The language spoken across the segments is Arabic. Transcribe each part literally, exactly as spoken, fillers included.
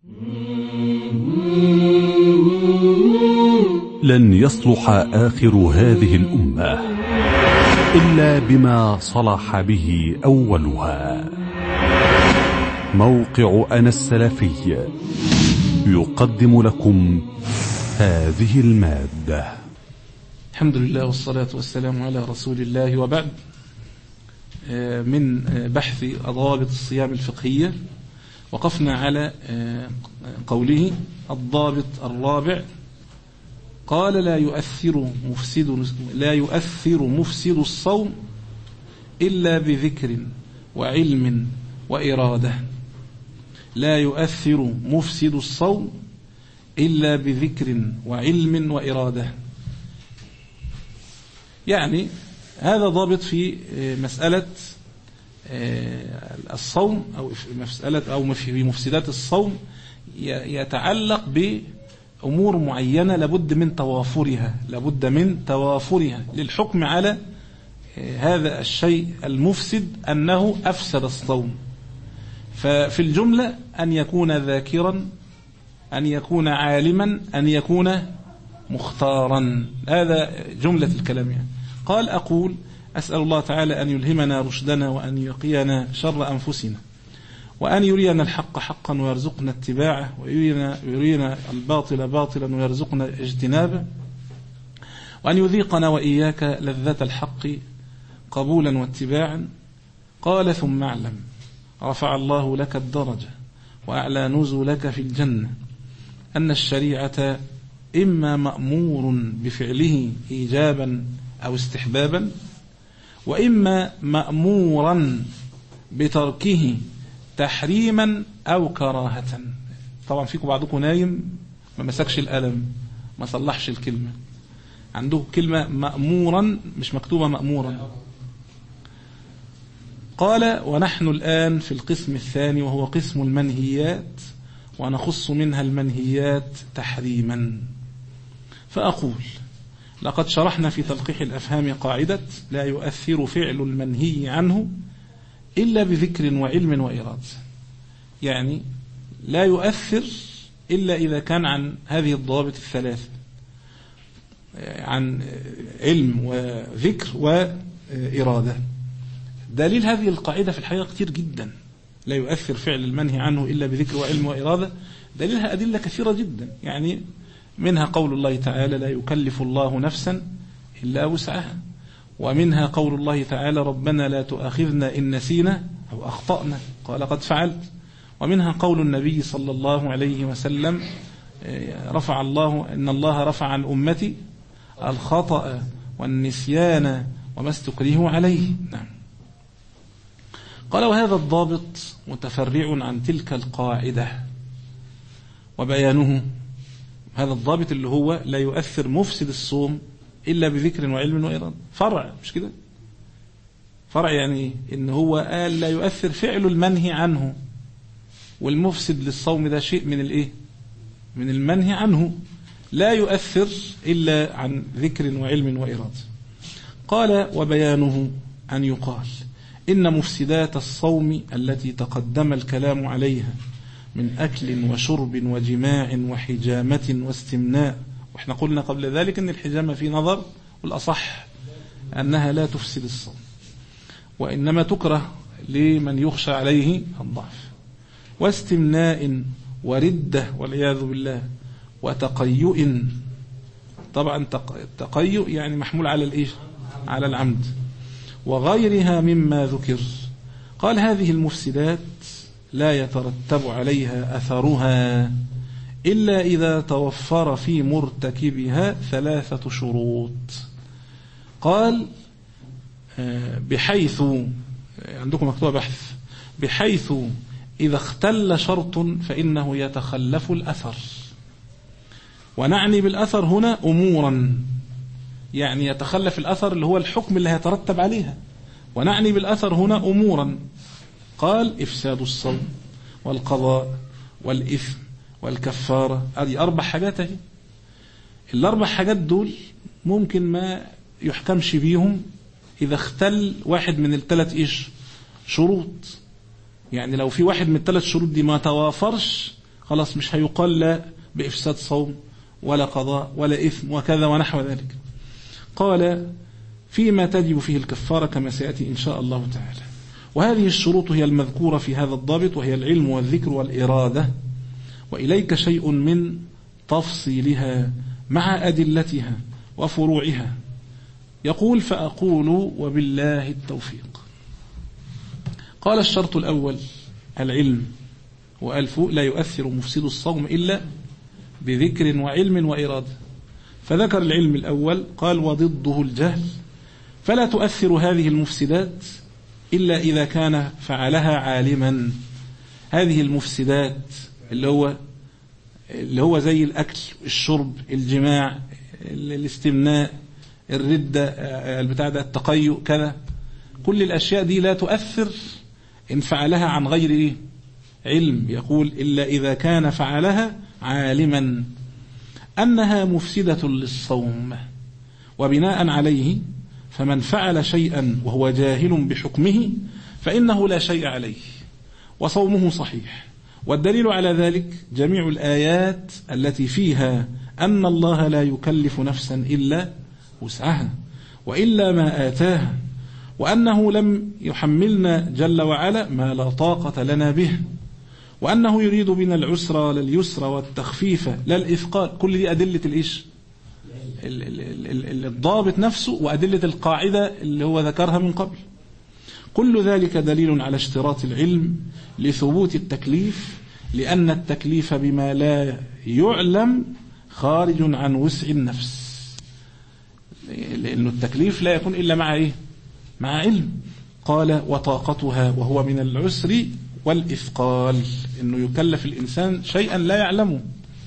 لن يصلح آخر هذه الأمة إلا بما صلح به أولها. موقع أنا السلفي يقدم لكم هذه المادة. الحمد لله والصلاة والسلام على رسول الله، وبعد. من بحث ضوابط الصيام الفقهية وقفنا على قوله الضابط الرابع، قال لا يؤثر مفسد لا يؤثر مفسد الصوم إلا بذكر وعلم وإرادة. لا يؤثر مفسد الصوم إلا بذكر وعلم وإرادة. يعني هذا ضابط في مسألة الصوم أو في مسألة أو في مفسدات الصوم، يتعلق بأمور معينة لابد من توافرها لابد من توافرها للحكم على هذا الشيء المفسد أنه أفسد الصوم. ففي الجملة أن يكون ذاكرا، أن يكون عالما، أن يكون مختارا. هذا جملة الكلام. يعني قال أقول أسأل الله تعالى أن يلهمنا رشدنا وأن يقينا شر أنفسنا وأن يرينا الحق حقا ويرزقنا اتباعه ويرينا, ويرينا الباطل باطلا ويرزقنا اجتنابه وأن يذيقنا وإياك لذة الحق قبولا واتباعا. قال ثم اعلم رفع الله لك الدرجة وأعلى نزلك في الجنة أن الشريعة إما مأمور بفعله إيجابا أو استحبابا، وإما مأمورا بتركه تحريما أو كراهة. طبعا فيكم بعضكم نايم ما مسكش القلم ما صلحش الكلمة، عنده كلمة مأمورا مش مكتوبة مأمورا. قال ونحن الآن في القسم الثاني وهو قسم المنهيات، ونخص منها المنهيات تحريما. فأقول لقد شرحنا في تلقيح الأفهام قاعدة لا يؤثر فعل المنهي عنه إلا بذكر وعلم وإرادة. يعني لا يؤثر إلا إذا كان عن هذه الضوابط الثلاث، عن علم وذكر وإرادة. دليل هذه القاعدة في الحقيقة كتير جدا. لا يؤثر فعل المنهي عنه إلا بذكر وعلم وإرادة، دليلها أدلة كثيرة جدا. يعني منها قول الله تعالى لا يكلف الله نفسا إلا وسعها، ومنها قول الله تعالى ربنا لا تؤاخذنا إن نسينا أو أخطأنا قال قد فعلت، ومنها قول النبي صلى الله عليه وسلم رفع الله إن الله رفع عن أمتي الخطأ والنسيان وما استكرهوا عليه. نعم. قال وهذا الضابط متفرع عن تلك القاعدة، وبيانه هذا الضابط اللي هو لا يؤثر مفسد الصوم إلا بذكر وعلم وإرادة فرع، مش كده؟ فرع يعني إن هو قال لا يؤثر فعل المنهي عنه، والمفسد للصوم ده شيء من الإيه؟ من المنهي عنه، لا يؤثر إلا عن ذكر وعلم وإرادة. قال وبيانه أن يقال إن مفسدات الصوم التي تقدم الكلام عليها من أكل وشرب وجماع وحجامة واستمناء، وإحنا قلنا قبل ذلك أن الحجامة في نظر، والأصح أنها لا تفسد الصوم، وإنما تكره لمن يخشى عليه الضعف. واستمناء وردة والعياذ بالله وتقيؤ، طبعا تقيؤ يعني محمول على الإيش؟ على العمد، وغيرها مما ذكر. قال هذه المفسدات لا يترتب عليها أثرها إلا إذا توفر في مرتكبها ثلاثة شروط. قال بحيث، عندكم مكتوب بحث، بحيث إذا اختل شرط فإنه يتخلف الأثر. ونعني بالأثر هنا أمورا، يعني يتخلف الأثر اللي هو الحكم اللي هيترتب عليها، ونعني بالأثر هنا أمورا. قال إفساد الصوم والقضاء والإثم والكفارة، هذه أربع حاجات اهي. الأربع حاجات دول ممكن ما يحكمش بيهم إذا اختل واحد من الثلاث إيش شروط. يعني لو في واحد من الثلاث شروط دي ما توافرش خلاص مش هيقال لا بإفساد صوم ولا قضاء ولا إثم وكذا ونحو ذلك. قال فيما تجب فيه الكفارة كما سيأتي إن شاء الله تعالى. وهذه الشروط هي المذكورة في هذا الضابط، وهي العلم والذكر والإرادة، وإليك شيء من تفصيلها مع أدلتها وفروعها. يقول فأقول وبالله التوفيق. قال الشرط الأول العلم، وألف لا يؤثر مفسد الصوم إلا بذكر وعلم وإرادة. فذكر العلم الأول قال وضده الجهل، فلا تؤثر هذه المفسدات إلا إذا كان فعلها عالما. هذه المفسدات اللي هو اللي هو زي الأكل، الشرب، الجماع، الاستمناء، الردة، البتاع ده، التقيؤ، كذا، كل الأشياء دي لا تؤثر إن فعلها عن غير إيه؟ علم. يقول إلا إذا كان فعلها عالما أنها مفسدة للصوم، وبناء عليه فمن فعل شيئا وهو جاهل بحكمه فإنه لا شيء عليه وصومه صحيح. والدليل على ذلك جميع الآيات التي فيها أن الله لا يكلف نفسا إلا وسعها وإلا ما آتاها، وأنه لم يحملنا جل وعلا ما لا طاقة لنا به، وأنه يريد بنا العسر لليسر والتخفيف لا الإثقال. كل دي أدلة الإيش؟ الضابط نفسه، وأدلة القاعدة اللي هو ذكرها من قبل. كل ذلك دليل على اشتراط العلم لثبوت التكليف، لأن التكليف بما لا يعلم خارج عن وسع النفس، لأن التكليف لا يكون إلا مع إيه؟ مع علم. قال وطاقتها، وهو من العسر والإثقال، إنه يكلف الإنسان شيئا لا يعلمه،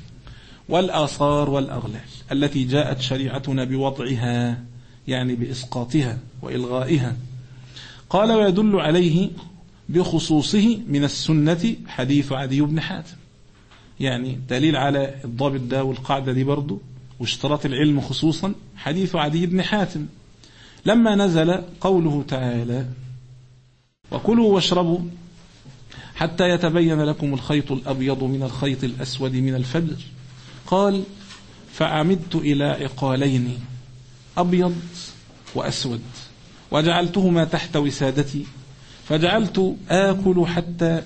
والآثار والأغلال التي جاءت شريعتنا بوضعها، يعني بإسقاطها وإلغائها. قال ويدل عليه بخصوصه من السنة حديث عدي بن حاتم، يعني دليل على الضابط ده والقاعدة دي برضو واشتراط العلم خصوصا حديث عدي بن حاتم لما نزل قوله تعالى وكلوا واشربوا حتى يتبين لكم الخيط الأبيض من الخيط الأسود من الفجر. قال فعمدت إلى عقالين أبيض وأسود وجعلتهما تحت وسادتي فجعلت آكل حتى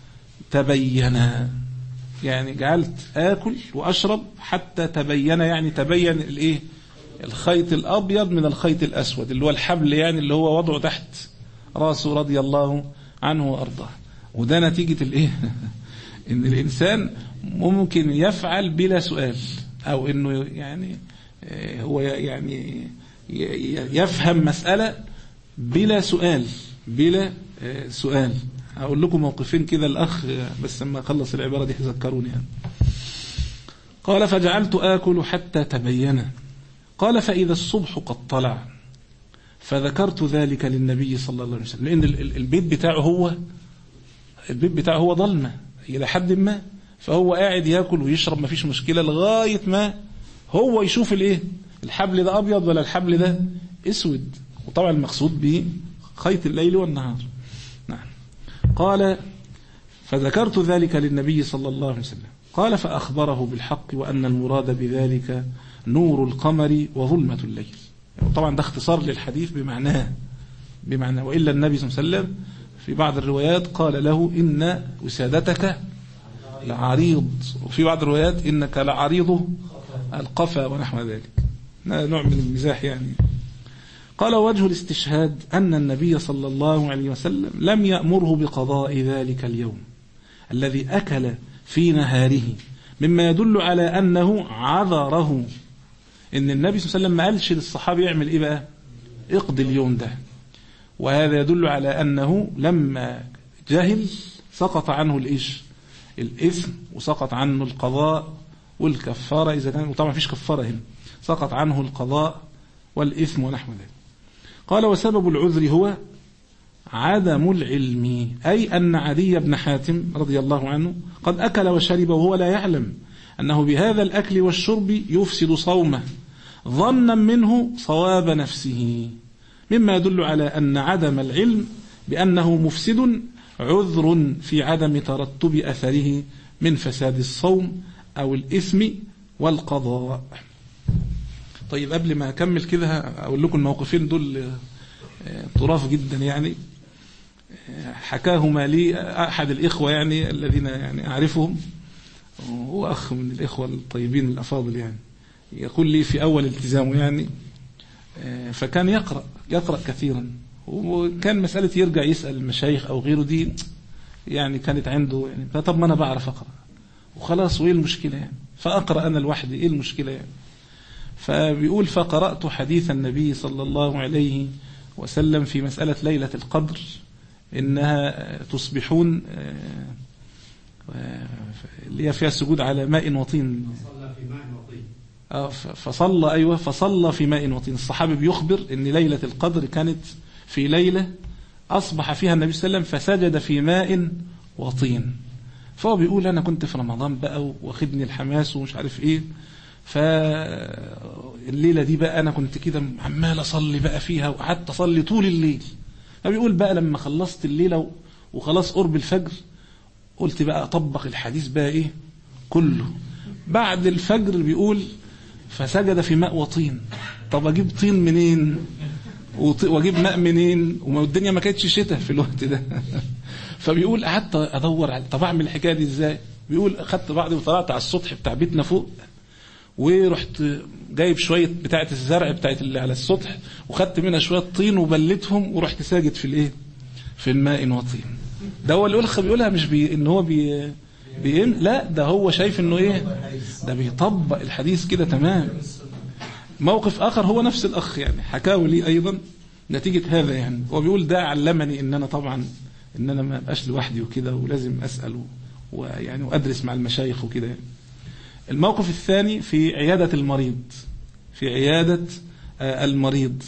تبينا، يعني جعلت آكل وأشرب حتى تبين، يعني تبين الإيه؟ الخيط الأبيض من الخيط الأسود، اللي هو الحبل، يعني اللي هو وضعه تحت رأسه رضي الله عنه وأرضاه. وده نتيجة الإيه؟ إن الإنسان ممكن يفعل بلا سؤال، أو إنه يعني هو يعني يفهم مسألة بلا سؤال بلا سؤال. أقول لكم موقفين كده الأخ بس لما أخلص العبارة دي تذكروني يعني. قال فجعلت آكل حتى تبين. قال فإذا الصبح قد طلع فذكرت ذلك للنبي صلى الله عليه وسلم، لأن البيت بتاعه هو البيت بتاعه هو ظلمة إلى حد ما، فهو قاعد يأكل ويشرب ما فيش مشكلة لغاية ما هو يشوف الإيه؟ الحبل ده أبيض ولا الحبل ده أسود، وطبعا المقصود به خيط الليل والنهار. نعم. قال فذكرت ذلك للنبي صلى الله عليه وسلم. قال فأخبره بالحق وأن المراد بذلك نور القمر وظلمة الليل. طبعا ده اختصار للحديث بمعناه بمعنى وإلا النبي صلى الله عليه وسلم في بعض الروايات قال له إن وسادتك لعريض، وفي بعض الروايات إنك لعريض القفا ونحو ذلك، نوع من المزاح يعني. قال وجه الاستشهاد أن النبي صلى الله عليه وسلم لم يأمره بقضاء ذلك اليوم الذي أكل في نهاره، مما يدل على أنه عذره، إن النبي صلى الله عليه وسلم ما قالش للصحابي يعمل إيه بقى؟ اقضي اليوم ده. وهذا يدل على أنه لما جهل سقط عنه الإيش؟ الإثم، وسقط عنه القضاء والكفارة إذا كان، وطبعا فيش كفارة هنا، سقط عنه القضاء والإثم ونحو ذلك. قال وسبب العذر هو عدم العلم، أي أن عدي بن حاتم رضي الله عنه قد أكل وشرب وهو لا يعلم أنه بهذا الأكل والشرب يفسد صومه، ظنا منه صواب نفسه، مما يدل على أن عدم العلم بأنه مفسد عذر في عدم ترتب أثره من فساد الصوم أو الإثم والقضاء. طيب قبل ما أكمل كده أقول لكم الموقفين دول طراف جدا يعني، حكاهما لي أحد الإخوة يعني الذين يعني أعرفهم، هو أخ من الإخوة الطيبين الأفاضل يعني، يقول لي في أول التزامه يعني، فكان يقرأ يقرأ كثيرا، وكان مسألة يرجع يسأل المشايخ أو غيره دي يعني كانت عنده يعني، فطب ما أنا بعرف أقرأ وخلاص وإيه المشكلة يعني، فأقرأ أنا لوحدي إيه المشكلة يعني. فبيقول فقرأت حديث النبي صلى الله عليه وسلم في مسألة ليلة القدر، إنها تصبحون اللي هي فيها سجود على ماء وطين، فصلى أيوة فصلى في ماء وطين. الصحابي بيخبر إن ليلة القدر كانت في ليلة أصبح فيها النبي صلى الله عليه وسلم فسجد في ماء وطين. فهو بيقول أنا كنت في رمضان بقى واخدني الحماس ومش عارف إيه، فالليلة دي بقى أنا كنت كده عمال أصلي بقى فيها وقعدت أصلي طول الليل. فبيقول بقى لما خلصت الليلة وخلاص قرب الفجر قلت بقى أطبق الحديث بقى إيه كله. بعد الفجر بيقول فسجد في ماء وطين. طب أجيب طين منين وأجيب ماء منين، وما الدنيا ما كانتش شتاء في الوقت ده. فبيقول قعدت أدور على طب أعمل الحكاية دي إزاي. بيقول أخدت بعضي وطلعت على السطح بتاع بيتنا فوق، ورحت جايب شوية بتاعة الزرع بتاعة اللي على السطح وخدت منها شوية طين وبلتهم ورحت ساجد في الايه في الماء وطين. ده هو اللي الأخ بيقولها مش بي ان هو بي بيم لا ده هو شايف انه ايه ده بيطبق الحديث كده تمام. موقف آخر هو نفس الأخ يعني حكاه لي أيضا نتيجة هذا يعني، هو بيقول ده علمني ان انا طبعا ان انا ما ابقاش لوحدي وكده ولازم أسأل ويعني وأدرس مع المشايخ وكده يعني. الموقف الثاني في عيادة المريض، في عيادة المريض،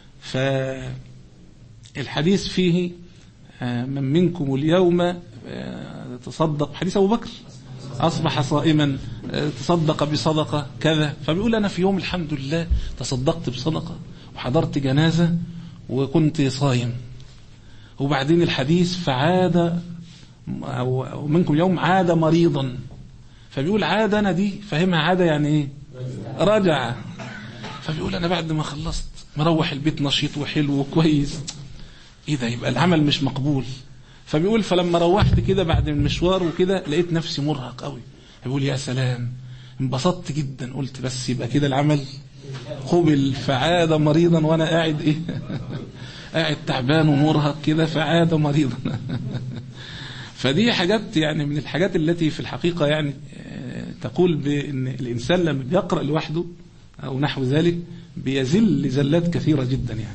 فالحديث فيه من منكم اليوم تصدق، حديث أبو بكر أصبح صائما تصدق بصدقة كذا، فبيقول أنا في يوم الحمد لله تصدقت بصدقة وحضرت جنازة وكنت صايم. وبعدين الحديث فعاد أو منكم اليوم عاد مريضا، فبيقول عادة أنا دي فهمها عادة يعني إيه رجع. فبيقول أنا بعد ما خلصت مروح البيت نشيط وحلو وكويس، إيه ده يبقى العمل مش مقبول. فبيقول فلما روحت كده بعد المشوار وكده لقيت نفسي مرهق قوي. بيقول يا سلام انبسطت جدا، قلت بس يبقى كده العمل قبل. فعاد مريضا وأنا قاعد إيه قاعد تعبان ومرهق كده فعاد مريضا. فدي حاجات يعني من الحاجات التي في الحقيقة يعني تقول بأن الإنسان لما بيقرأ لوحده أو نحو ذلك بيزل زلات كثيرة جدا يعني.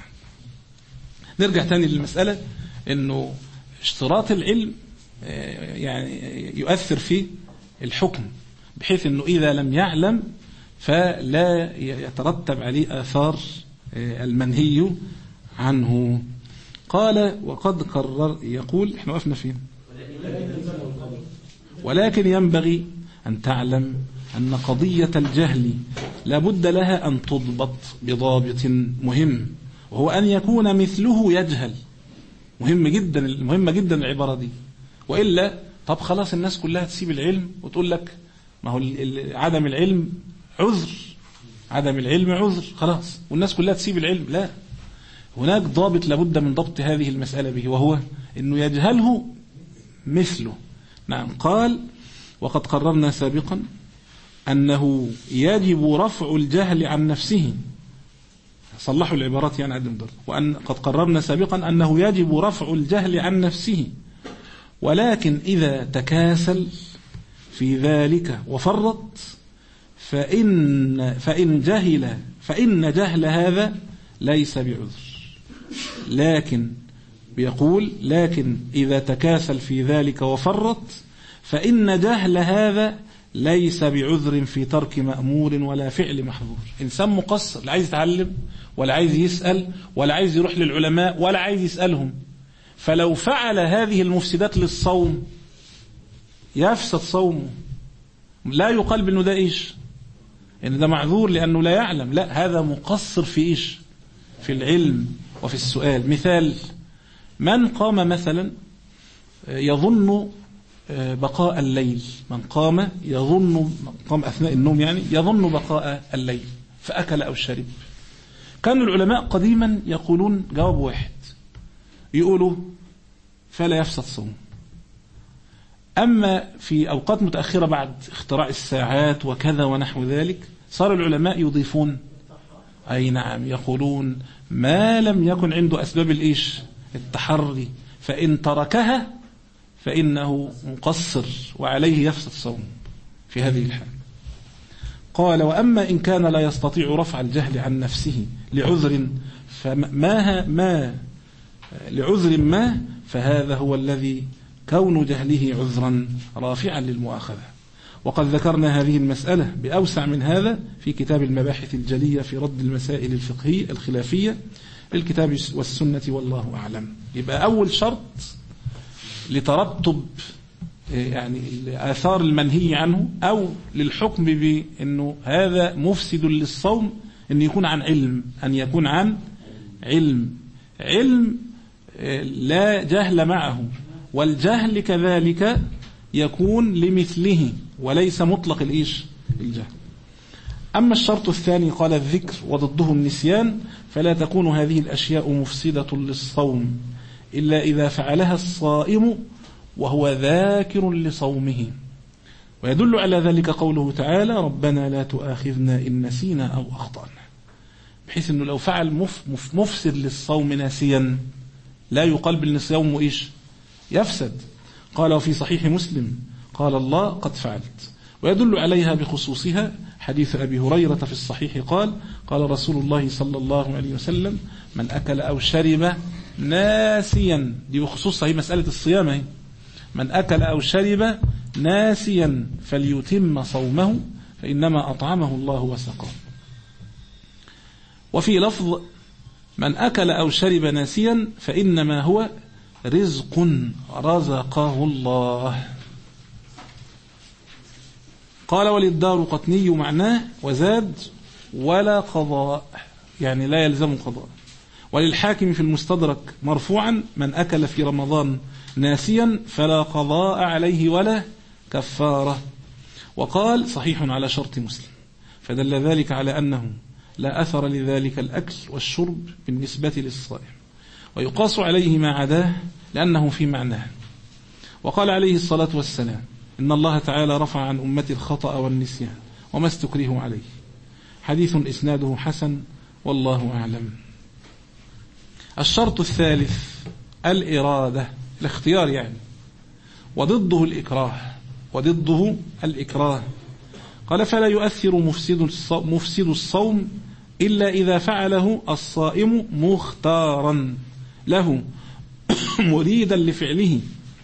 نرجع تاني للمسألة أنه اشتراط العلم يعني يؤثر في الحكم، بحيث أنه إذا لم يعلم فلا يترتب عليه آثار المنهي عنه. قال وقد قرر، يقول احنا وقفنا فين؟ ولكن ينبغي أن تعلم أن قضية الجهل لابد لها أن تضبط بضابط مهم، وهو أن يكون مثله يجهل. مهم جدا، مهمة جدا العبارة دي، وإلا طب خلاص الناس كلها تسيب العلم وتقول لك ما هو عدم العلم عذر، عدم العلم عذر خلاص والناس كلها تسيب العلم. لا، هناك ضابط لابد من ضبط هذه المسألة به، وهو أنه يجهله مثله. نعم. قال وقد قررنا سابقا أنه يجب رفع الجهل عن نفسه، صلحوا العبارات يعني عدم ضر، وأن قد قررنا سابقا أنه يجب رفع الجهل عن نفسه، ولكن إذا تكاسل في ذلك وفرط فإن, فإن جهل فإن جهل هذا ليس بعذر. لكن بيقول لكن إذا تكاسل في ذلك وفرط فإن جهل هذا ليس بعذر في ترك مأمور ولا فعل محظور. إنسان مقصر لا عايز يتعلم ولا عايز يسأل ولا عايز يروح للعلماء ولا عايز يسألهم، فلو فعل هذه المفسدات للصوم يفسد صومه. لا يقال بأنه ده إيش إن ده معذور لأنه لا يعلم، لا، هذا مقصر في إيش في العلم وفي السؤال. مثال: من قام مثلا يظن بقاء الليل، من قام يظن من قام أثناء النوم يعني يظن بقاء الليل فأكل أو شرب. كان العلماء قديما يقولون جواب واحد، يقولوا فلا يفسد صوم. أما في أوقات متأخرة بعد اختراع الساعات وكذا ونحو ذلك صار العلماء يضيفون، أي نعم، يقولون ما لم يكن عنده أسباب الإيش التحري فإن تركها فإنه مقصر وعليه يفسد صوم في هذه الحال. قال وأما إن كان لا يستطيع رفع الجهل عن نفسه لعذر فما ما لعذر ما فهذا هو الذي كون جهله عذرا رافعا للمؤاخذة. وقد ذكرنا هذه المسألة بأوسع من هذا في كتاب المباحث الجلية في رد المسائل الفقهية الخلافية للكتاب والسنة والله أعلم. يبقى أول شرط لترتب يعني الآثار المنهي عنه أو للحكم بأنه هذا مفسد للصوم أن يكون عن علم، أن يكون عن علم علم لا جهل معه، والجهل كذلك يكون لمثله وليس مطلق الإيش الجهل. أما الشرط الثاني قال الذكر وضده النسيان، فلا تكون هذه الأشياء مفسدة للصوم إلا إذا فعلها الصائم وهو ذاكر لصومه. ويدل على ذلك قوله تعالى ربنا لا تؤاخذنا إن نسينا أو أخطأنا، بحيث أنه لو فعل مف مف مفسد للصوم ناسيا لا يقال بالصوم إيش يفسد. قال في صحيح مسلم قال الله قد فعلت. ويدل عليها بخصوصها حديث أبي هريرة في الصحيح قال قال رسول الله صلى الله عليه وسلم من أكل أو شرب ناسيا، دي بخصوصها هي مسألة الصيام هي. من أكل أو شرب ناسيا فليتم صومه فإنما أطعمه الله وسقاه. وفي لفظ من أكل أو شرب ناسيا فإنما هو رزق رزقه الله. قال وللدار قطني معناه وزاد ولا قضاء، يعني لا يلزم قضاء. وللحاكم في المستدرك مرفوعا من أكل في رمضان ناسيا فلا قضاء عليه ولا كفارة. وقال صحيح على شرط مسلم، فدل ذلك على أنه لا أثر لذلك الأكل والشرب بالنسبة للصائم، ويقاس عليه ما عداه لأنه في معناه. وقال عليه الصلاة والسلام إن الله تعالى رفع عن أمتي الخطأ والنسيان وما استكرهوا عليه، حديث إسناده حسن والله أعلم. الشرط الثالث الإرادة، الاختيار يعني، وضده الإكراه وضده الإكراه. قال فلا يؤثر مفسد الصوم إلا إذا فعله الصائم مختارا له مريدا لفعله.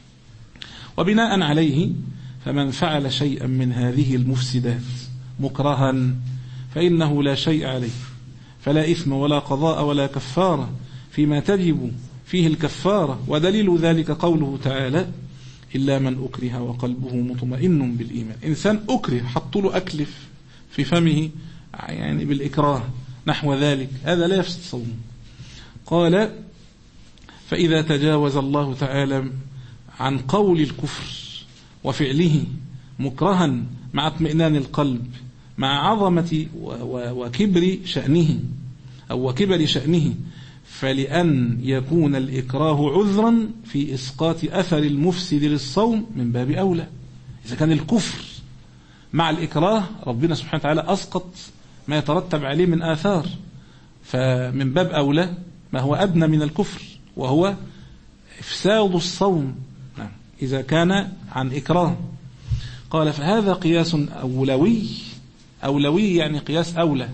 وبناء عليه فمن فعل شيئا من هذه المفسدات مكرها فإنه لا شيء عليه، فلا إثم ولا قضاء ولا كفارة فيما تجب فيه الكفارة. ودليل ذلك قوله تعالى إلا من أكره وقلبه مطمئن بالإيمان. إنسان أكره حط له أكل في فمه يعني بالإكراه نحو ذلك، هذا لا يفسد صومه. قال فإذا تجاوز الله تعالى عن قول الكفر وفعله مكرها مع اطمئنان القلب مع عظمة وكبر شأنه أو وكبر شأنه، فلأن يكون الإكراه عذرا في إسقاط أثر المفسد للصوم من باب أولى. إذا كان الكفر مع الإكراه ربنا سبحانه وتعالى أسقط ما يترتب عليه من آثار، فمن باب أولى ما هو أدنى من الكفر وهو إفساد الصوم إذا كان عن إكراه. قال فهذا قياس أولوي، أولوي يعني قياس أولى،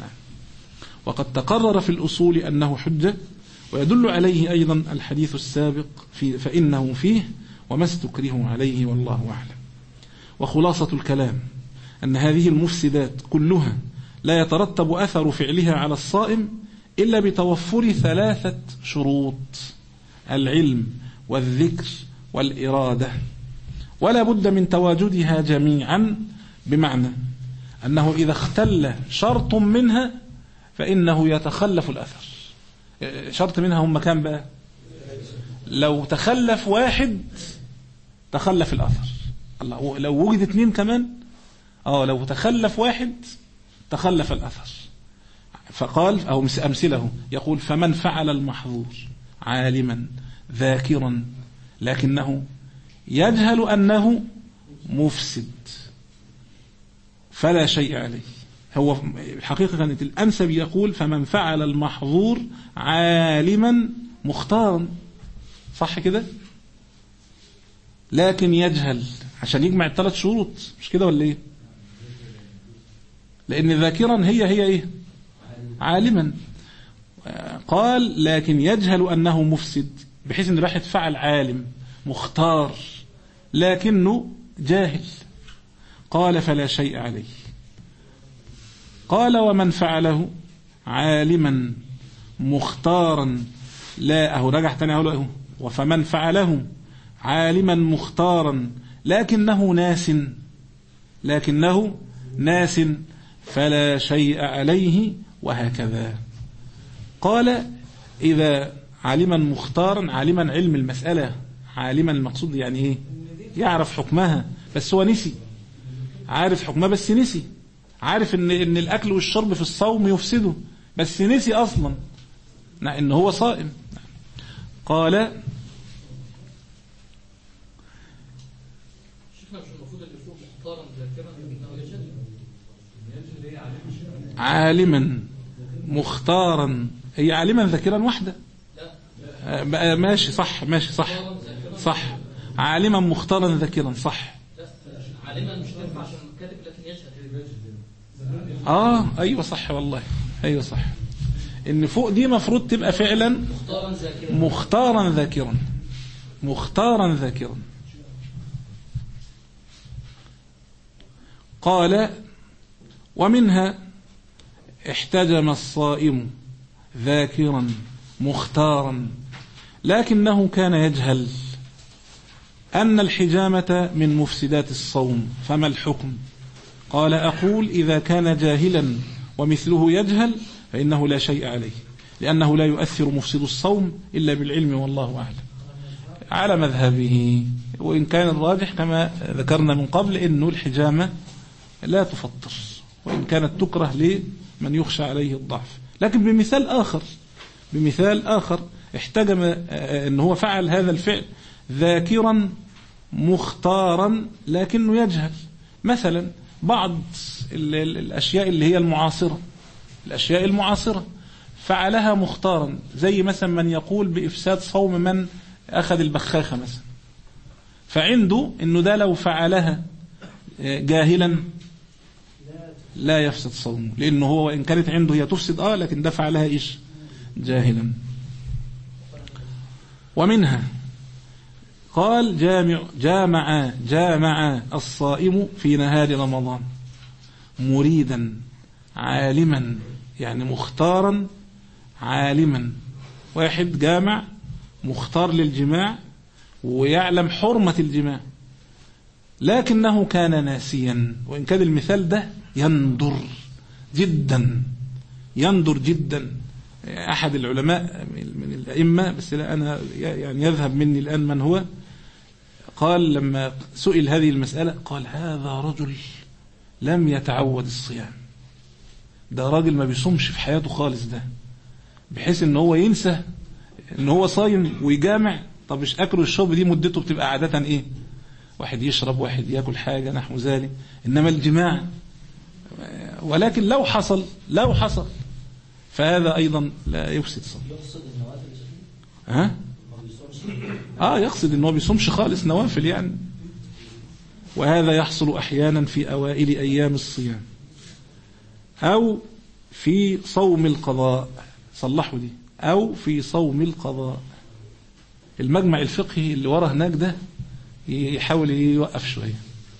وقد تقرر في الأصول أنه حجة. ويدل عليه أيضا الحديث السابق في فإنه فيه وما استكره عليه والله أعلم. وخلاصة الكلام أن هذه المفسدات كلها لا يترتب أثر فعلها على الصائم إلا بتوفر ثلاثة شروط: العلم والذكر والإرادة، ولا بد من تواجدها جميعا، بمعنى أنه إذا اختل شرط منها فإنه يتخلف الأثر. شرط منها هم كان بقى؟ لو تخلف واحد تخلف الأثر. الله، لو وجد اثنين كمان، اه لو تخلف واحد تخلف الأثر. فقال أو أمثله، يقول فمن فعل المحظور عالما ذاكرا لكنه يجهل أنه مفسد فلا شيء عليه. هو الحقيقة كانت الأنسب يقول فمن فعل المحظور عالما مختارا، صح كده؟ لكن يجهل، عشان يجمع الثلاث شروط، مش كده ولا ايه؟ لأن ذاكرا هي هي ايه؟ عالما. قال لكن يجهل أنه مفسد، بحيث أن راح يتفعل عالم مختار لكنه جاهل. قال فلا شيء عليه. قال ومن فعله عالما مختارا لا، أهو رجع تاني أهو له، وفمن فعله عالما مختارا لكنه ناس لكنه ناس فلا شيء عليه، وهكذا. قال إذا عالما مختارا، عالما علم المسألة، عالما المقصود يعني إيه؟ يعرف حكمها بس هو نسي، عارف حكمها بس نسي، عارف إن, إن الأكل والشرب في الصوم يفسده بس نسي أصلا إن هو صائم. قال عالما مختارا، هي عالما ذاكرا واحدة، بقى ماشي صح، ماشي صح صح، عالما مختارا ذاكرا صح. عالما مش تنفع عشان كاتب لكن يشهد. اه ايوه صح والله، ايوه صح، ان فوق دي مفروض تبقى فعلا مختارا ذاكرا، مختارا ذاكرا مختارا ذاكرا. قال ومنها احتجم الصائم ذاكرا مختارا لكنه كان يجهل أن الحجامة من مفسدات الصوم، فما الحكم؟ قال أقول إذا كان جاهلا ومثله يجهل فإنه لا شيء عليه، لأنه لا يؤثر مفسد الصوم إلا بالعلم، والله أعلم. على مذهبه، وإن كان الراجح كما ذكرنا من قبل إنه الحجامة لا تفطر، وإن كانت تكره لمن يخشى عليه الضعف. لكن بمثال آخر بمثال آخر احتجم أنه هو فعل هذا الفعل ذاكرا مختارا لكنه يجهل. مثلا بعض الأشياء اللي هي المعاصرة الأشياء المعاصرة فعلها مختارا، زي مثلا من يقول بإفساد صوم من أخذ البخاخة مثلا، فعنده أنه ده لو فعلها جاهلا لا يفسد صومه، لأنه هو إن كانت عنده هي تفسد آه لكن ده فعلها إيش؟ جاهلا. ومنها قال جامع جامع جامع الصائم في نهار رمضان مريدا عالما، يعني مختارا عالما. واحد جامع مختار للجماع ويعلم حرمة الجماع لكنه كان ناسيا، وإن كان المثال ده يندر جدا يندر جدا. أحد العلماء من الأئمة، بس لا أنا يعني يذهب مني الآن من هو، قال لما سئل هذه المسألة قال هذا رجل لم يتعود الصيام، ده راجل ما بيصومش في حياته خالص، ده بحيث ان هو ينسى ان هو صايم ويجامع. طب مش أكل والشرب دي مدته بتبقى عادة ايه؟ واحد يشرب واحد يأكل حاجة نحو ذلك، إنما الجماع. ولكن لو حصل لو حصل فهذا أيضا لا يفسد صوم. يقصد النوافل ها؟ آه يقصد إنه بيصومش خالص نوافل يعني. وهذا يحصل أحيانا في أوائل أيام الصيام أو في صوم القضاء، صلحوا دي، أو في صوم القضاء. المجمع الفقهي اللي ورا هناك ده يحاول يوقف شوية.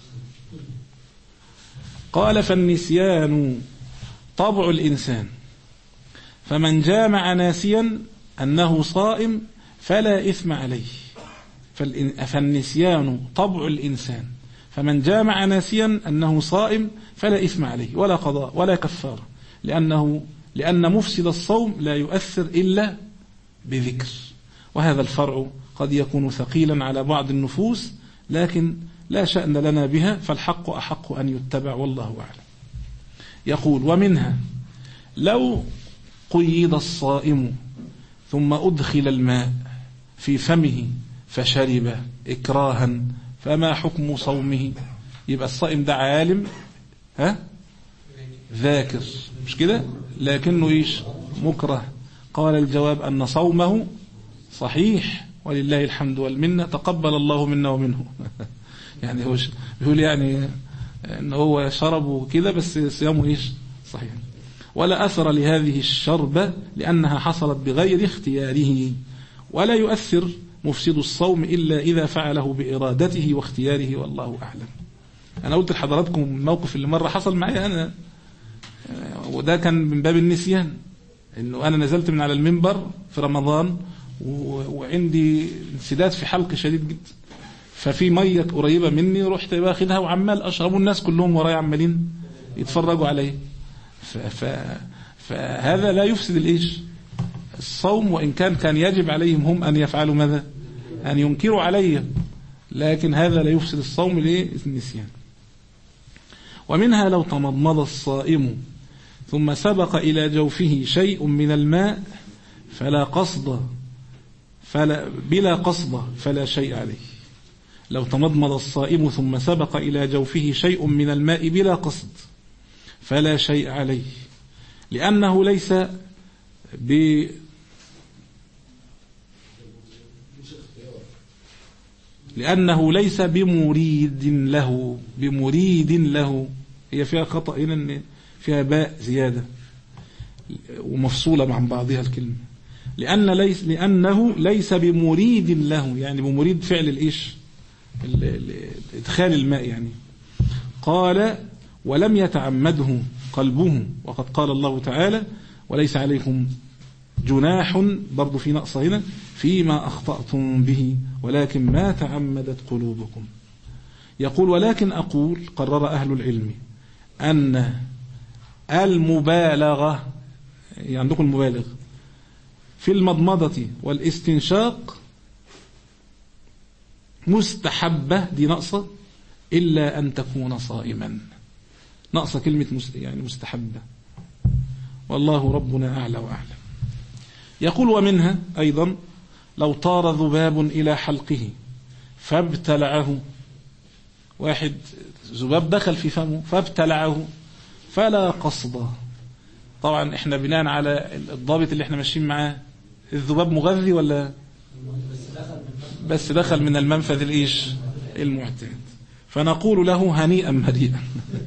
قال فالنسيان طبع الإنسان، فمن جامع ناسيا أنه صائم فلا إثم عليه. فالنسيان طبع الإنسان، فمن جامع ناسيا أنه صائم فلا إثم عليه ولا قضاء ولا كفارة، لأنه لأن مفسد الصوم لا يؤثر إلا بذكر. وهذا الفرع قد يكون ثقيلا على بعض النفوس لكن لا شأن لنا بها، فالحق أحق أن يتبع والله أعلم. يقول ومنها لو قيد الصائم ثم أدخل الماء في فمه فشرب إكراها فما حكم صومه؟ يبقى الصائم ده عالم ها ذاكر مش كده، لكنه إيش مكره. قال الجواب أن صومه صحيح ولله الحمد والمنة، تقبل الله منا ومنه. يعني هو بيقول يعني ان هو شربه كده بس صيامه ايش صحيح. ولا أثر لهذه الشربة لأنها حصلت بغير اختياره، ولا يؤثر مفسد الصوم إلا إذا فعله بإرادته واختياره والله أعلم. أنا قلت لحضراتكم الموقف اللي مرة حصل معي أنا، وده كان من باب النسيان، إنه أنا نزلت من على المنبر في رمضان وعندي انسداد في حلق شديد جدا، ففي مية قريبة مني رحت باخدها وعمال أشرب، والناس كلهم ورايا عمالين يتفرجوا عليه. فهذا لا يفسد الإيش الصوم، وإن كان كان يجب عليهم هم أن يفعلوا ماذا؟ أن ينكروا علي، لكن هذا لا يفسد الصوم للنسيان. ومنها لو تمضمض الصائم ثم سبق إلى جوفه شيء من الماء فلا قصد فلا بلا قصد فلا شيء عليه. لو تمضمض الصائم ثم سبق إلى جوفه شيء من الماء بلا قصد فلا شيء عليه، لأنه ليس ب لأنه ليس بمريد له بمريد له هي فيها خطأ هنا، إن فيها باء زيادة ومفصولة عن بعضها الكلمة. لأن ليس لأنه ليس بمريد له، يعني بمريد فعل الإيش إدخال الماء يعني. قال ولم يتعمده قلبه، وقد قال الله تعالى وليس عليكم جناح، برضو في نقص هنا، فيما أخطأتم به ولكن ما تعمدت قلوبكم. يقول ولكن أقول قرر أهل العلم أن المبالغة، يعني عندكم المبالغ في المضمضة والاستنشاق مستحبة، دي نقصة، إلا أن تكون صائما. نقص كلمة يعني مستحبة، والله ربنا أعلى وأعلم. يقول ومنها أيضا لو طار ذباب إلى حلقه فابتلعه، واحد ذباب دخل في فمه فابتلعه فلا قصد. طبعا احنا بناء على الضابط اللي احنا ماشيين معاه، الذباب مغذي ولا بس دخل من المنفذ الايش المعتاد، فنقول له هنيئا مريئا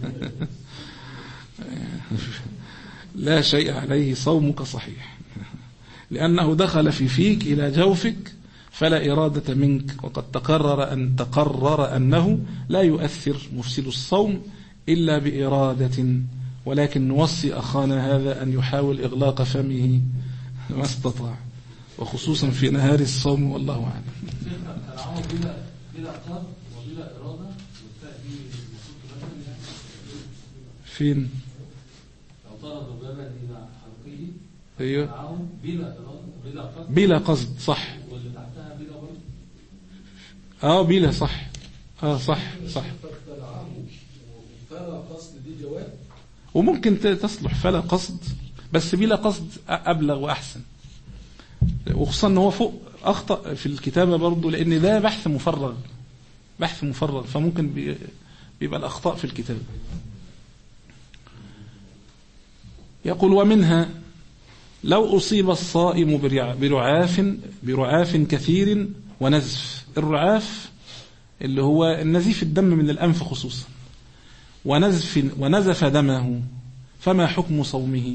لا شيء عليه، صومك صحيح، لأنه دخل في فيك إلى جوفك فلا إرادة منك، وقد تقرر أن تقرر أنه لا يؤثر مفسد الصوم إلا بإرادة. ولكن نوصي أخانا هذا أن يحاول إغلاق فمه ما استطاع، وخصوصا في نهار الصوم والله أعلم. فين؟ ايوه بلا قصد صح، اه بلا صح، اه صح صح، وممكن تصلح فلا قصد، بس بلا قصد أبلغ وأحسن، وخصوصا أنه هو فوق أخطأ في الكتابة برضو، لأن ده بحث مفرغ بحث مفرغ فممكن بيبقى الأخطاء في الكتابة. يقول ومنها لو أصيب الصائم برعاف برعاف كثير ونزف، الرعاف اللي هو النزيف الدم من الأنف خصوصا، ونزف ونزف دمه فما حكم صومه؟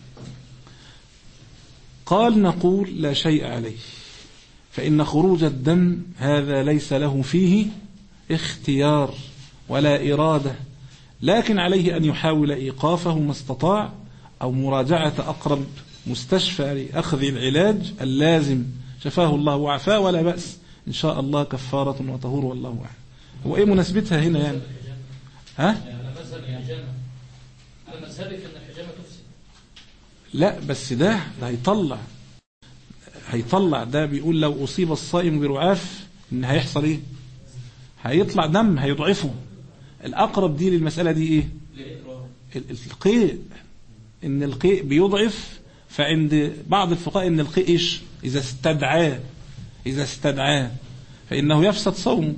قال نقول لا شيء عليه، فإن خروج الدم هذا ليس له فيه اختيار ولا إرادة، لكن عليه أن يحاول إيقافه ما استطاع، أو مراجعة أقرب مستشفى لأخذ العلاج اللازم، شفاه الله وعفاه، ولا بأس إن شاء الله، كفارة وطهور والله أعلم. هو إيه مناسبتها هنا يعني؟ ها؟ لا بس ده ده هيطلع هيطلع ده بيقول لو أصيب الصائم برعاف إن هيحصل إيه؟ هيطلع دم هيضعفه. الأقرب دي للمسألة دي إيه؟ القيء، إن القيء بيضعف. فعند بعض الفقهاء إن القيء إيش؟ إذا استدعاه إذا استدعاه فإنه يفسد صومه.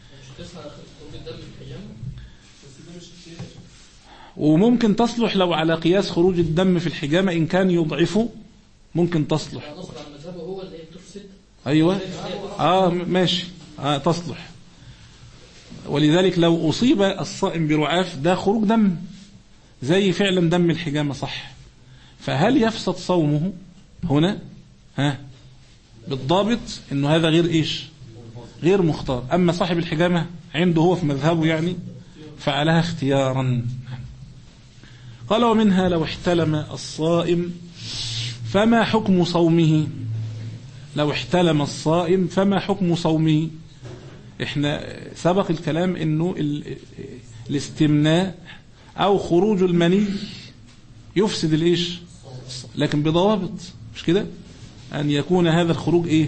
وممكن تصلح لو على قياس خروج الدم في الحجامة إن كان يضعفه ممكن تصلح. أيوة آه ماشي آه تصلح. ولذلك لو أصيب الصائم برعاف ده خروج دم زي فعلا دم الحجامة صح، فهل يفسد صومه هنا؟ ها بالضابط إنه هذا غير إيش؟ غير مختار. أما صاحب الحجامة عنده هو في مذهبه يعني فعلها اختيارا. قال ومنها لو احتلم الصائم فما حكم صومه؟ لو احتلم الصائم فما حكم صومه؟ احنا سبق الكلام انه الاستمناء او خروج المني يفسد الايش، لكن بضوابط، مش كده؟ ان يكون هذا الخروج ايه؟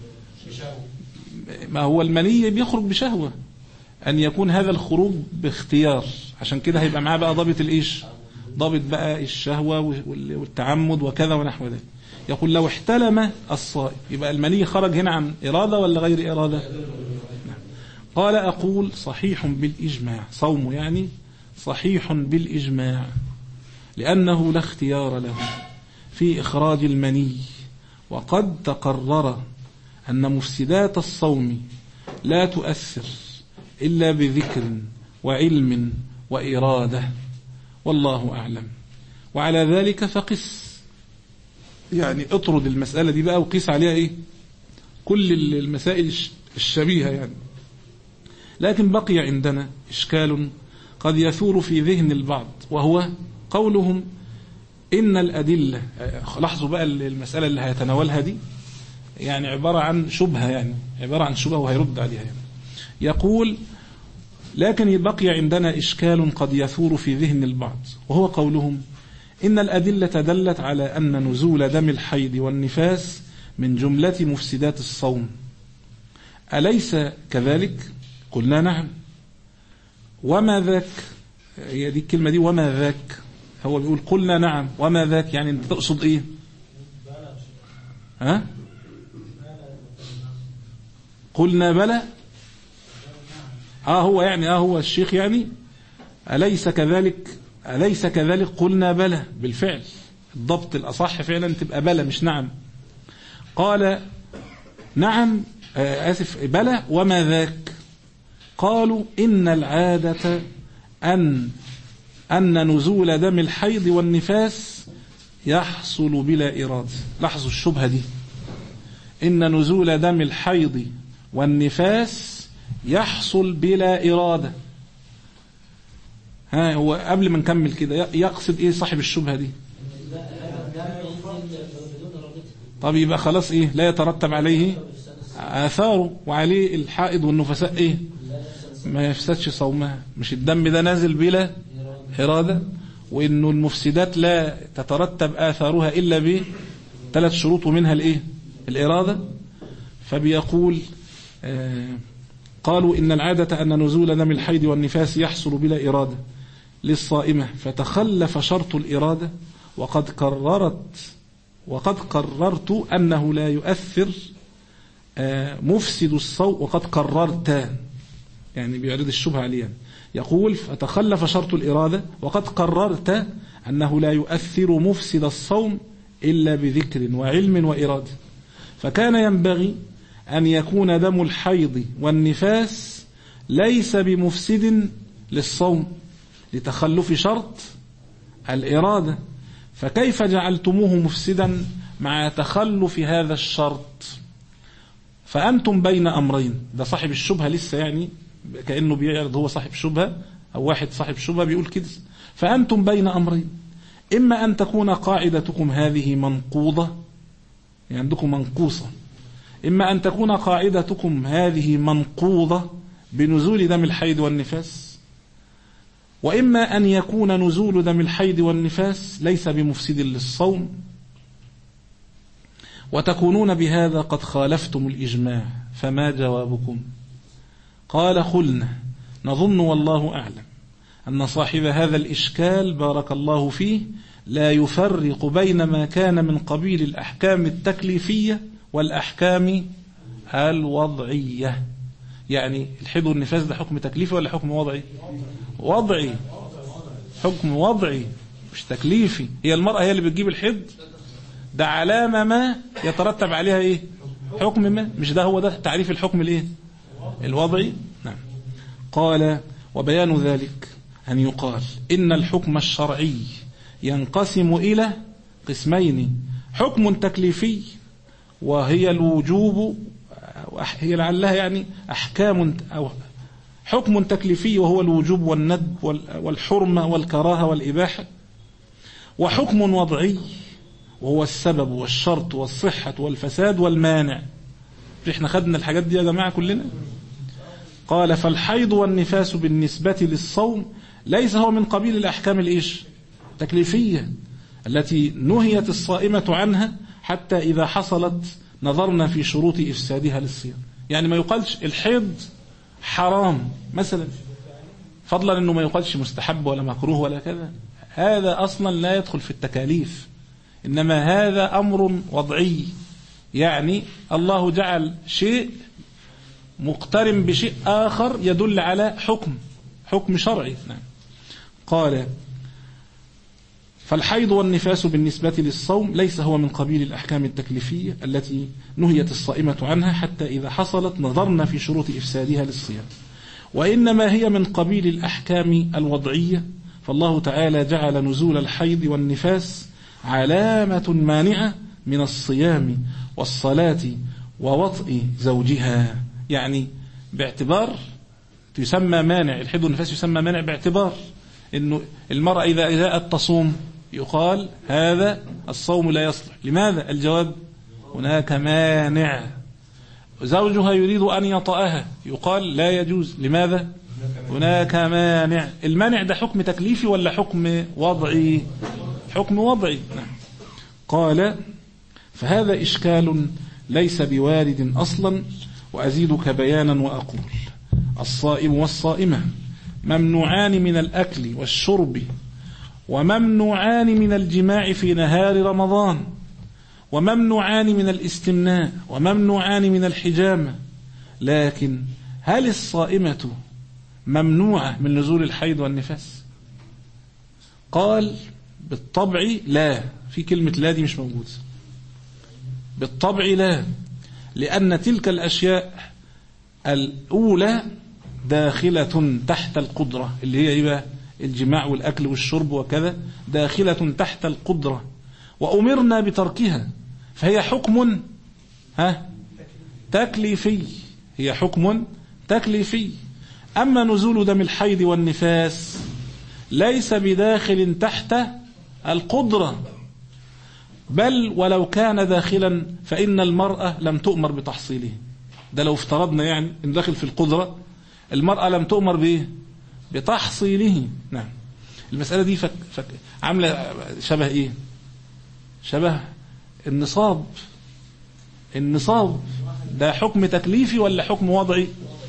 ما هو المني بيخرج بشهوة، ان يكون هذا الخروج باختيار. عشان كده هيبقى معاه بقى ضابط الايش، ضابط بقى الشهوة والتعمد وكذا ونحو ذلك. يقول لو احتلم الصائم يبقى المني خرج هنا عن إرادة ولا غير إرادة؟ نعم. قال أقول صحيح بالإجماع، صوم يعني صحيح بالإجماع، لأنه لا اختيار له في إخراج المني، وقد تقرر أن مفسدات الصوم لا تؤثر إلا بذكر وعلم وإرادة، والله أعلم. وعلى ذلك فقس، يعني اطرد المسألة دي بقى وقيس عليها ايه كل المسائل الشبيهة يعني. لكن بقي عندنا إشكال قد يثور في ذهن البعض، وهو قولهم إن الأدلة، لاحظوا بقى المسألة اللي هيتناولها دي يعني عبارة عن شبهة، يعني عبارة عن شبهة وهيرد عليها يعني. يقول لكن بقي عندنا إشكال قد يثور في ذهن البعض، وهو قولهم إن الأدلة دلت على أن نزول دم الحيض والنفاس من جملة مفسدات الصوم، أليس كذلك؟ قلنا نعم. وما ذاك؟ هي دي الكلمة دي وما ذاك، هو بيقول قلنا نعم وما ذاك، يعني انت تقصد ايه؟ ها؟ قلنا بلى. اه هو يعني اه هو الشيخ يعني أليس كذلك؟ أليس كذلك؟ قلنا بلى بالفعل، الضبط الأصح فعلا تبقى بلى مش نعم. قال نعم آه آسف بلى وما ذاك؟ قالوا إن العادة أن أن نزول دم الحيض والنفاس يحصل بلا إرادة. لاحظوا الشبهة دي، إن نزول دم الحيض والنفاس يحصل بلا إرادة. ها هو قبل ما نكمل كده يقصد إيه صاحب الشبهة دي؟ طب يبقى خلاص إيه لا يترتب عليه آثاره، وعليه الحائض والنفساء إيه ما يفسدش صومها، مش الدم ده نازل بلا إرادة، وإنه المفسدات لا تترتب آثارها إلا بثلاث شروط ومنها الإيه الإرادة. فبيقول آه قالوا إن العادة أن نزول دم الحيض والنفاس يحصل بلا إرادة للصائمة، فتخلف شرط الإرادة، وقد قررت وقد قررت أنه لا يؤثر آه مفسد الصوم، وقد قررت يعني بيعرض الشبهة عليها. يقول فتخلف شرط الإرادة وقد قررت أنه لا يؤثر مفسد الصوم إلا بذكر وعلم وإرادة، فكان ينبغي أن يكون دم الحيض والنفاس ليس بمفسد للصوم لتخلف شرط الإرادة، فكيف جعلتموه مفسدا مع تخلف هذا الشرط؟ فأنتم بين أمرين. ده صاحب الشبهة لسه يعني كأنه بيعرض هو صاحب شبهة أو واحد صاحب شبهة بيقول كده. فأنتم بين أمرين، إما أن تكون قاعدتكم هذه منقوضة يعني عندكم منقوصة، إما أن تكون قاعدتكم هذه منقوضة بنزول دم الحيض والنفاس، وإما أن يكون نزول دم الحيض والنفاس ليس بمفسد للصوم، وتكونون بهذا قد خالفتم الإجماع. فما جوابكم؟ قال قلنا نظن والله أعلم أن صاحب هذا الإشكال بارك الله فيه لا يفرق بين ما كان من قبيل الأحكام التكليفية والأحكام الوضعية. يعني الحيض والنفاس ده حكم تكليفي ولا حكم وضعي؟ وضعي، حكم وضعي مش تكليفي. هي المرأة هي اللي بتجيب الحيض، ده علامة ما يترتب عليها ايه؟ حكم ما. مش ده هو ده تعريف الحكم الايه؟ الوضعي. نعم. قال وبيان ذلك أن يقال إن الحكم الشرعي ينقسم إلى قسمين: حكم تكليفي وهي الوجوب، هي لعلها يعني أحكام، أو حكم تكليفي وهو الوجوب والندب والحرمة والكراهة والإباحة، وحكم وضعي وهو السبب والشرط والصحة والفساد والمانع. احنا خدنا الحاجات دي يا جماعة كلنا. قال فالحيض والنفاس بالنسبة للصوم ليس هو من قبيل الأحكام الإيش؟ تكليفية التي نهيت الصائمة عنها حتى إذا حصلت نظرنا في شروط إفسادها للصيام. يعني ما يقالش الحيض حرام مثلا، فضلا أنه ما يقالش مستحب ولا مكروه ولا كذا، هذا أصلا لا يدخل في التكاليف، إنما هذا أمر وضعي. يعني الله جعل شيء مقترن بشيء آخر يدل على حكم حكم شرعي. نعم. قال فالحيض والنفاس بالنسبة للصوم ليس هو من قبيل الأحكام التكليفية التي نهيت الصائمة عنها حتى إذا حصلت نظرنا في شروط إفسادها للصيام، وإنما هي من قبيل الأحكام الوضعية. فالله تعالى جعل نزول الحيض والنفاس علامة مانعة من الصيام والصلاة ووطئ زوجها. يعني باعتبار تسمى مانع، الحيض والنفاس يسمى مانع باعتبار إنه المرأة إذا جاءت تصوم يقال هذا الصوم لا يصلح. لماذا؟ الجواب هناك مانع. زوجها يريد أن يطأها يقال لا يجوز. لماذا؟ هناك مانع. المانع ده حكم تكليفي ولا حكم وضعي؟ حكم وضعي. نعم. قال فهذا إشكال ليس بوارد أصلا، وأزيدك بيانا وأقول الصائم والصائمة ممنوعان من الأكل والشرب، وممنوعان من الجماع في نهار رمضان، وممنوعان من الاستمناء، وممنوعان من الحجامة. لكن هل الصائمة ممنوعة من نزول الحيض والنفاس؟ قال بالطبع لا. في كلمة لا دي مش موجودة. بالطبع لا، لأن تلك الأشياء الأولى داخلة تحت القدرة، اللي هي إيه؟ الجماع والأكل والشرب وكذا، داخلة تحت القدرة وأمرنا بتركها، فهي حكم ها تكليفي، هي حكم تكليفي. أما نزول دم الحيض والنفاس ليس بداخل تحت القدرة، بل ولو كان داخلا فإن المرأة لم تؤمر بتحصيله. ده لو افترضنا يعني إن داخل في القدرة، المرأة لم تؤمر به بتحصيله. نعم. المسألة دي فك فك عاملة شبه إيه؟ شبه النصاب. النصاب ده حكم تكليفي ولا حكم وضعي؟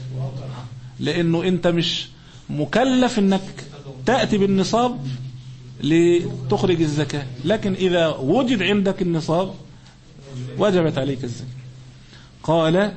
لأنه أنت مش مكلف أنك تأتي بالنصاب لتخرج الزكاة، لكن إذا وجد عندك النصاب وجبت عليك الزكاة. قال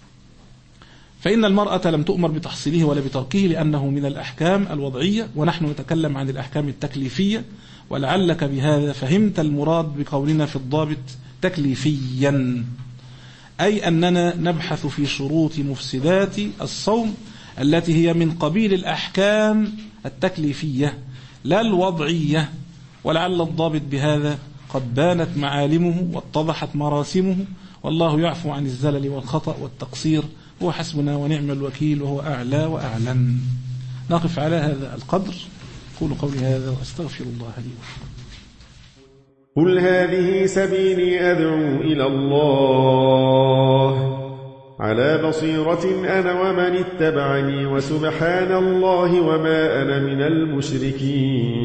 فإن المرأة لم تؤمر بتحصيله ولا بتركه لأنه من الأحكام الوضعية، ونحن نتكلم عن الأحكام التكليفية، ولعلك بهذا فهمت المراد بقولنا في الضابط تكليفيا، أي أننا نبحث في شروط مفسدات الصوم التي هي من قبيل الأحكام التكليفية لا الوضعية. ولعل الضابط بهذا قد بانت معالمه واتضحت مراسمه، والله يعفو عن الزلل والخطأ والتقصير، هو حسبنا ونعم الوكيل، وهو أعلى وأعلم. نقف على هذا القدر. قول قولي هذا وأستغفر الله لي ولكم. قل هذه سبيلي أدعو إلى الله على بصيرة أنا ومن اتبعني، وسبحان الله وما أنا من المشركين.